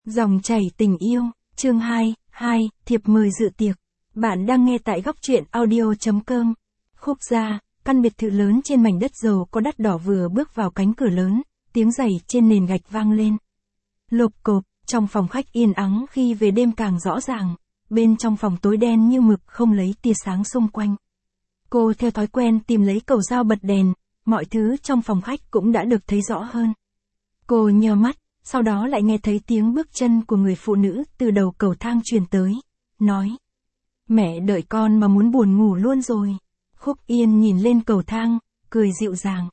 Dòng chảy tình yêu, chương 2, thiệp mời dự tiệc. Bạn đang nghe tại góc truyện audio.com. Khúc gia, căn biệt thự lớn trên mảnh đất giàu có đắt đỏ vừa bước vào cánh cửa lớn, tiếng giày trên nền gạch vang lên. Lộp cộp, trong phòng khách yên ắng khi về đêm càng rõ ràng, bên trong phòng tối đen như mực không lấy tia sáng xung quanh. Cô theo thói quen tìm lấy cầu dao bật đèn, mọi thứ trong phòng khách cũng đã được thấy rõ hơn. Cô nheo mắt, sau đó lại nghe thấy tiếng bước chân của người phụ nữ từ đầu cầu thang truyền tới, nói: "Mẹ đợi con mà muốn buồn ngủ luôn rồi." Khúc Yên nhìn lên cầu thang, cười dịu dàng: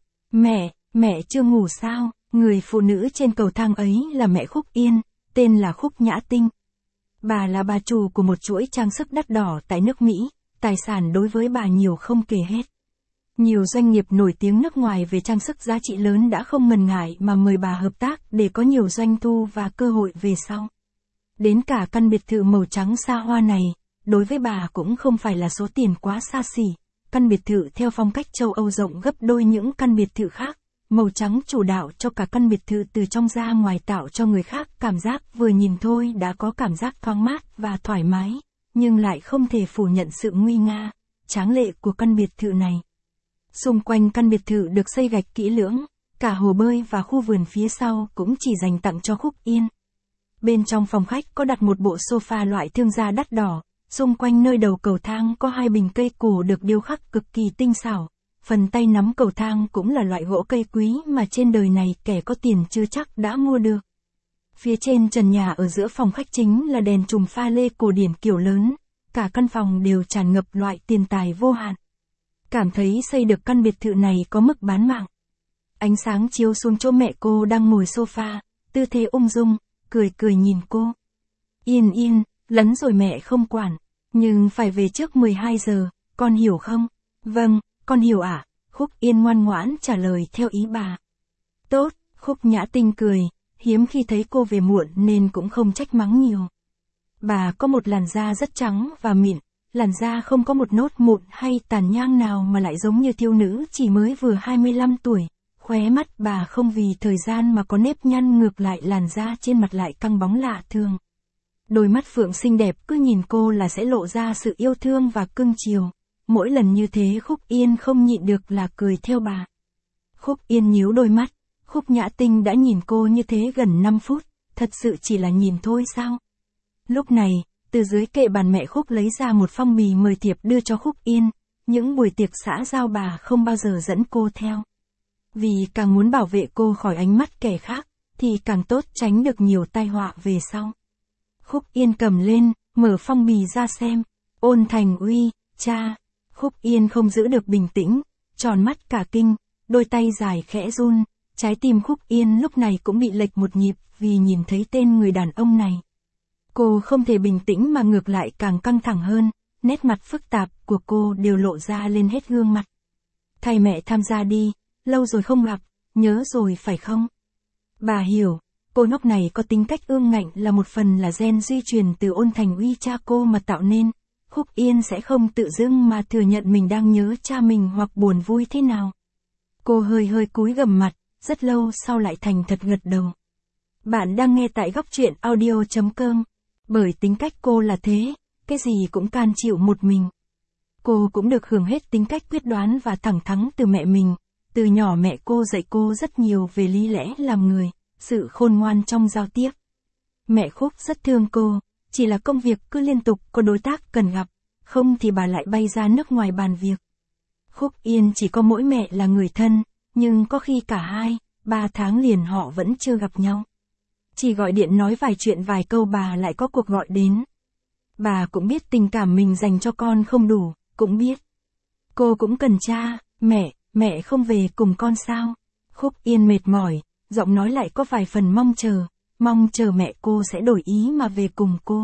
Mẹ chưa ngủ sao?" Người phụ nữ trên cầu thang ấy là mẹ Khúc Yên, tên là Khúc Nhã Tinh. Bà là bà chủ của một chuỗi trang sức đắt đỏ tại nước Mỹ, tài sản đối với bà nhiều không kể hết. Nhiều doanh nghiệp nổi tiếng nước ngoài về trang sức giá trị lớn đã không ngần ngại mà mời bà hợp tác để có nhiều doanh thu và cơ hội về sau. Đến cả căn biệt thự màu trắng xa hoa này, đối với bà cũng không phải là số tiền quá xa xỉ. Căn biệt thự theo phong cách châu Âu rộng gấp đôi những căn biệt thự khác, màu trắng chủ đạo cho cả căn biệt thự từ trong ra ngoài tạo cho người khác cảm giác vừa nhìn thôi đã có cảm giác thoáng mát và thoải mái, nhưng lại không thể phủ nhận sự nguy nga, tráng lệ của căn biệt thự này. Xung quanh căn biệt thự được xây gạch kỹ lưỡng, cả hồ bơi và khu vườn phía sau cũng chỉ dành tặng cho Khúc Yên. Bên trong phòng khách có đặt một bộ sofa loại thương gia đắt đỏ, xung quanh nơi đầu cầu thang có hai bình cây cổ được điêu khắc cực kỳ tinh xảo. Phần tay nắm cầu thang cũng là loại gỗ cây quý mà trên đời này kẻ có tiền chưa chắc đã mua được. Phía trên trần nhà ở giữa phòng khách chính là đèn chùm pha lê cổ điển kiểu lớn, cả căn phòng đều tràn ngập loại tiền tài vô hạn. Cảm thấy xây được căn biệt thự này có mức bán mạng. Ánh sáng chiếu xuống chỗ mẹ cô đang ngồi sofa, tư thế ung dung, cười nhìn cô. Yên, lấn rồi mẹ không quản, nhưng phải về trước 12 giờ, con hiểu không? Vâng, con hiểu ạ. Khúc Yên ngoan ngoãn trả lời theo ý bà. Tốt, Khúc Nhã Tinh cười, hiếm khi thấy cô về muộn nên cũng không trách mắng nhiều. Bà có một làn da rất trắng và mịn, làn da không có một nốt mụn hay tàn nhang nào mà lại giống như thiếu nữ chỉ mới vừa 25 tuổi. Khóe mắt bà không vì thời gian mà có nếp nhăn, ngược lại làn da trên mặt lại căng bóng lạ thường. Đôi mắt phượng xinh đẹp cứ nhìn cô là sẽ lộ ra sự yêu thương và cưng chiều. Mỗi lần như thế Khúc Yên không nhịn được là cười theo bà. Khúc Yên nhíu đôi mắt, Khúc Nhã Tinh đã nhìn cô như thế gần 5 phút, thật sự chỉ là nhìn thôi sao? Lúc này, từ dưới kệ bàn mẹ Khúc lấy ra một phong bì mời thiệp đưa cho Khúc Yên. Những buổi tiệc xã giao bà không bao giờ dẫn cô theo. Vì càng muốn bảo vệ cô khỏi ánh mắt kẻ khác, thì càng tốt tránh được nhiều tai họa về sau. Khúc Yên cầm lên, mở phong bì ra xem. Ôn Thành Uy, cha. Khúc Yên không giữ được bình tĩnh, tròn mắt cả kinh, đôi tay dài khẽ run, trái tim Khúc Yên lúc này cũng bị lệch một nhịp vì nhìn thấy tên người đàn ông này. Cô không thể bình tĩnh mà ngược lại càng căng thẳng hơn, nét mặt phức tạp của cô đều lộ ra lên hết gương mặt. Thay mẹ tham gia đi, lâu rồi không gặp, nhớ rồi phải không? Bà hiểu, cô nhóc này có tính cách ương ngạnh là một phần là gen di truyền từ Ôn Thành Uy cha cô mà tạo nên. Khúc Yên sẽ không tự dưng mà thừa nhận mình đang nhớ cha mình hoặc buồn vui thế nào. Cô hơi cúi gằm mặt, rất lâu sau lại thành thật gật đầu. Bạn đang nghe tại góc truyện audio.com. Bởi tính cách cô là thế, cái gì cũng can chịu một mình. Cô cũng được hưởng hết tính cách quyết đoán và thẳng thắn từ mẹ mình. Từ nhỏ mẹ cô dạy cô rất nhiều về lý lẽ làm người, sự khôn ngoan trong giao tiếp. Mẹ Khúc rất thương cô, chỉ là công việc cứ liên tục có đối tác cần gặp, không thì bà lại bay ra nước ngoài bàn việc. Khúc Yên chỉ có mỗi mẹ là người thân, nhưng có khi cả 2-3 tháng liền họ vẫn chưa gặp nhau. Chỉ gọi điện nói vài chuyện vài câu bà lại có cuộc gọi đến. Bà cũng biết tình cảm mình dành cho con không đủ, cũng biết cô cũng cần cha. Mẹ không về cùng con sao? Khúc Yên mệt mỏi, giọng nói lại có vài phần mong chờ mẹ cô sẽ đổi ý mà về cùng cô.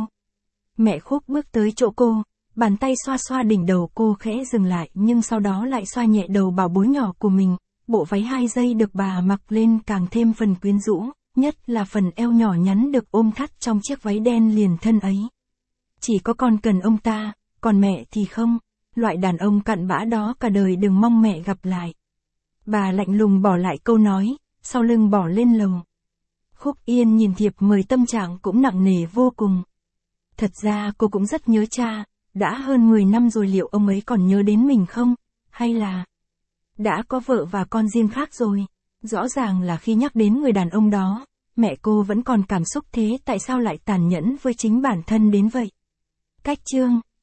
Mẹ Khúc bước tới chỗ cô, bàn tay xoa đỉnh đầu cô khẽ dừng lại nhưng sau đó lại xoa nhẹ đầu bảo bối nhỏ của mình. Bộ váy 2 dây được bà mặc lên càng thêm phần quyến rũ, nhất là phần eo nhỏ nhắn được ôm thắt trong chiếc váy đen liền thân ấy. Chỉ có con cần ông ta, còn mẹ thì không, loại đàn ông cặn bã đó cả đời đừng mong mẹ gặp lại. Bà lạnh lùng bỏ lại câu nói, sau lưng bỏ lên lầu. Khúc Yên nhìn thiệp mời tâm trạng cũng nặng nề vô cùng. Thật ra cô cũng rất nhớ cha, đã hơn 10 năm rồi liệu ông ấy còn nhớ đến mình không? Hay là đã có vợ và con riêng khác rồi? Rõ ràng là khi nhắc đến người đàn ông đó, mẹ cô vẫn còn cảm xúc thế tại sao lại tàn nhẫn với chính bản thân đến vậy? Cách chương